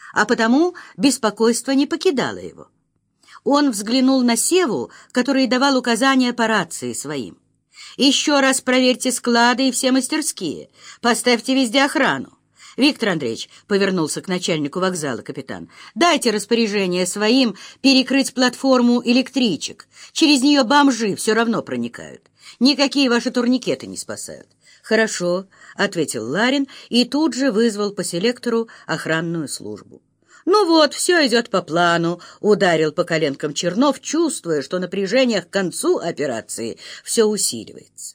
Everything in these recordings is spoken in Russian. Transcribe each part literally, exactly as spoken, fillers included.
а потому беспокойство не покидало его. Он взглянул на Севу, который давал указания по рации своим. «Еще раз проверьте склады и все мастерские. Поставьте везде охрану. Виктор Андреевич», — повернулся к начальнику вокзала капитан, «дайте распоряжение своим перекрыть платформу электричек. Через нее бомжи все равно проникают. Никакие ваши турникеты не спасают». «Хорошо», — ответил Ларин и тут же вызвал по селектору охранную службу. «Ну вот, все идет по плану», — ударил по коленкам Чернов, чувствуя, что напряжение к концу операции все усиливается.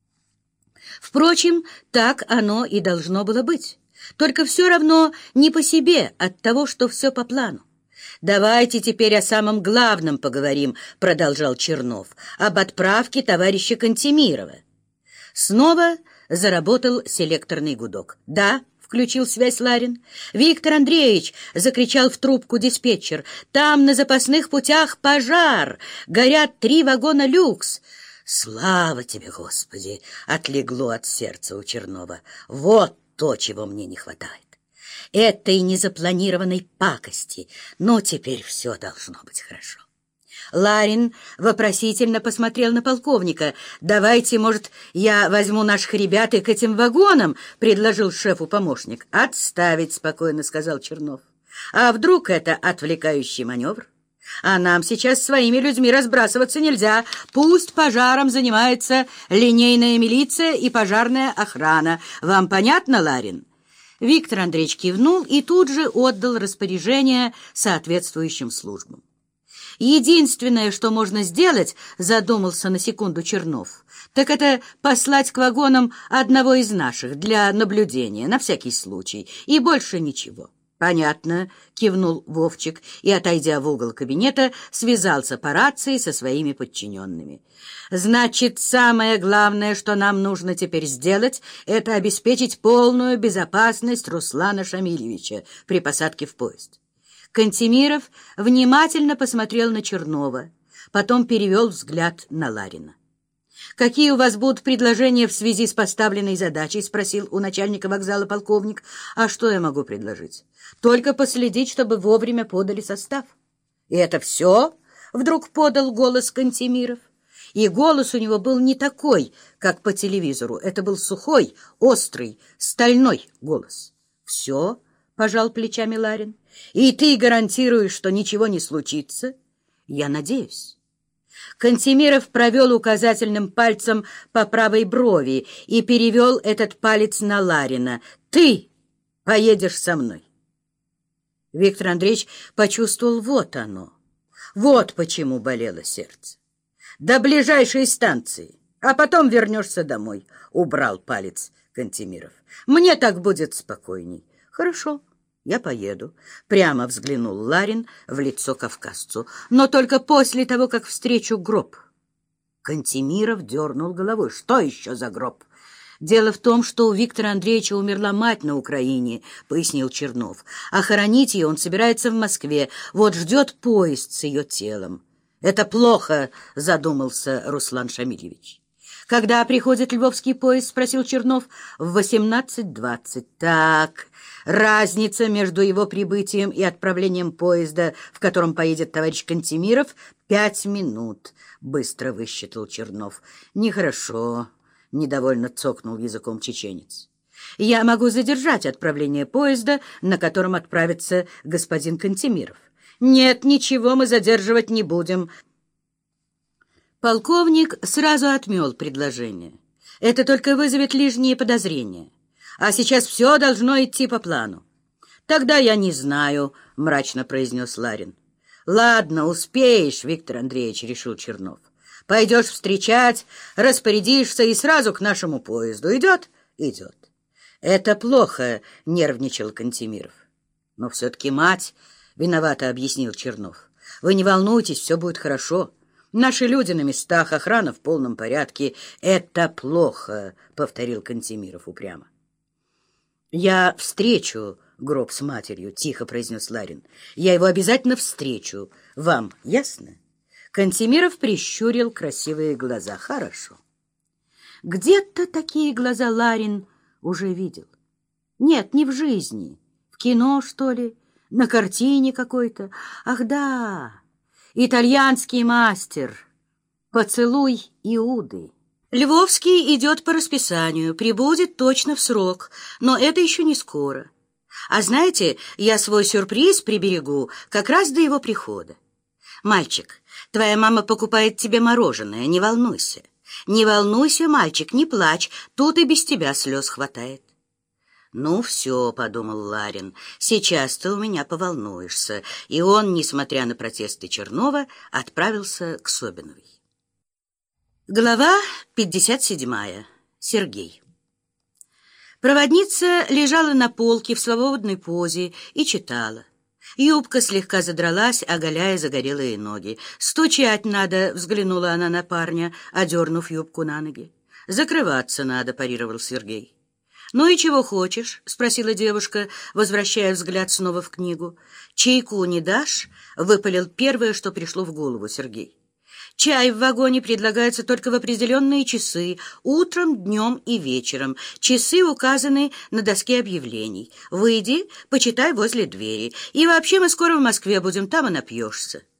Впрочем, так оно и должно было быть. Только все равно не по себе от того, что все по плану. «Давайте теперь о самом главном поговорим», — продолжал Чернов, «об отправке товарища Кантемирова». Снова заработал селекторный гудок. «Да», — включил связь Ларин. «Виктор Андреевич», — закричал в трубку диспетчер, «там на запасных путях пожар, горят три вагона люкс». «Слава тебе, Господи!» — отлегло от сердца у Чернова. «Вот то, чего мне не хватает. Этой незапланированной пакости. Но теперь все должно быть хорошо». Ларин вопросительно посмотрел на полковника. «Давайте, может, я возьму наших ребят и к этим вагонам?» — предложил шефу помощник. «Отставить», — спокойно сказал Чернов. «А вдруг это отвлекающий маневр? А нам сейчас своими людьми разбрасываться нельзя. Пусть пожаром занимается линейная милиция и пожарная охрана. Вам понятно, Ларин?» Виктор Андреевич кивнул и тут же отдал распоряжение соответствующим службам. «Единственное, что можно сделать, — задумался на секунду Чернов, — так это послать к вагонам одного из наших для наблюдения, на всякий случай, и больше ничего». «Понятно», — кивнул Вовчик и, отойдя в угол кабинета, связался по рации со своими подчиненными. «Значит, самое главное, что нам нужно теперь сделать, это обеспечить полную безопасность Руслана Шамильевича при посадке в поезд». Кантемиров внимательно посмотрел на Чернова, потом перевел взгляд на Ларина. «Какие у вас будут предложения в связи с поставленной задачей?» — спросил у начальника вокзала полковник. «А что я могу предложить? Только последить, чтобы вовремя подали состав». «И это все?» — вдруг подал голос Кантемиров. И голос у него был не такой, как по телевизору. Это был сухой, острый, стальной голос. «Все?» — пожал плечами Ларин. «И ты гарантируешь, что ничего не случится?» «Я надеюсь». Кантемиров провел указательным пальцем по правой брови и перевел этот палец на Ларина. «Ты поедешь со мной». Виктор Андреевич почувствовал, вот оно. Вот почему болело сердце. «До ближайшей станции, а потом вернешься домой», — убрал палец Кантемиров. «Мне так будет спокойней». «Хорошо, я поеду», — прямо взглянул Ларин в лицо кавказцу, «но только после того, как встречу гроб». Кантемиров дернул головой. «Что еще за гроб?» «Дело в том, что у Виктора Андреевича умерла мать на Украине», — пояснил Чернов. «А хоронить ее он собирается в Москве. Вот ждет поезд с ее телом». «Это плохо», — задумался Руслан Шамильевич. «Когда приходит львовский поезд?» — спросил Чернов. «В восемнадцать двадцать. Так, разница между его прибытием и отправлением поезда, в котором поедет товарищ Кантемиров, пять минут», — быстро высчитал Чернов. «Нехорошо», — недовольно цокнул языком чеченец. «Я могу задержать отправление поезда, на котором отправится господин Кантемиров». «Нет, ничего мы задерживать не будем». Полковник сразу отмел предложение. «Это только вызовет лишние подозрения. А сейчас все должно идти по плану». «Тогда я не знаю», — мрачно произнес Ларин. «Ладно, успеешь, Виктор Андреевич», — решил Чернов. «Пойдешь встречать, распорядишься и сразу к нашему поезду. Идет?» «Идет». «Это плохо», — нервничал Кантемиров. «Но все-таки мать...» — виновато объяснил Чернов. «Вы не волнуйтесь, все будет хорошо. Наши люди на местах, охрана в полном порядке». «Это плохо», — повторил Кантемиров упрямо. «Я встречу гроб с матерью», — тихо произнес Ларин. «Я его обязательно встречу. Вам ясно?» Кантемиров прищурил красивые глаза. «Хорошо». Где-то такие глаза Ларин уже видел. Нет, не в жизни. В кино, что ли? На картине какой-то. Ах да, итальянский мастер. Поцелуй Иуды. Львовский идет по расписанию, прибудет точно в срок, но это еще не скоро. А знаете, я свой сюрприз приберегу как раз до его прихода. Мальчик, твоя мама покупает тебе мороженое, не волнуйся. Не волнуйся, мальчик, не плачь, тут и без тебя слез хватает. «Ну все», — подумал Ларин, — «сейчас ты у меня поволнуешься». И он, несмотря на протесты Чернова, отправился к Собиновой. Глава пятьдесят седьмая. Сергей. Проводница лежала на полке в свободной позе и читала. Юбка слегка задралась, оголяя загорелые ноги. «Стучать надо», — взглянула она на парня, одернув юбку на ноги. «Закрываться надо», — парировал Сергей. «Ну и чего хочешь?» — спросила девушка, возвращая взгляд снова в книгу. «Чайку не дашь?» — выпалил первое, что пришло в голову Сергей. «Чай в вагоне предлагается только в определенные часы, утром, днем и вечером. Часы указаны на доске объявлений. Выйди, почитай возле двери. И вообще мы скоро в Москве будем, там и напьешься».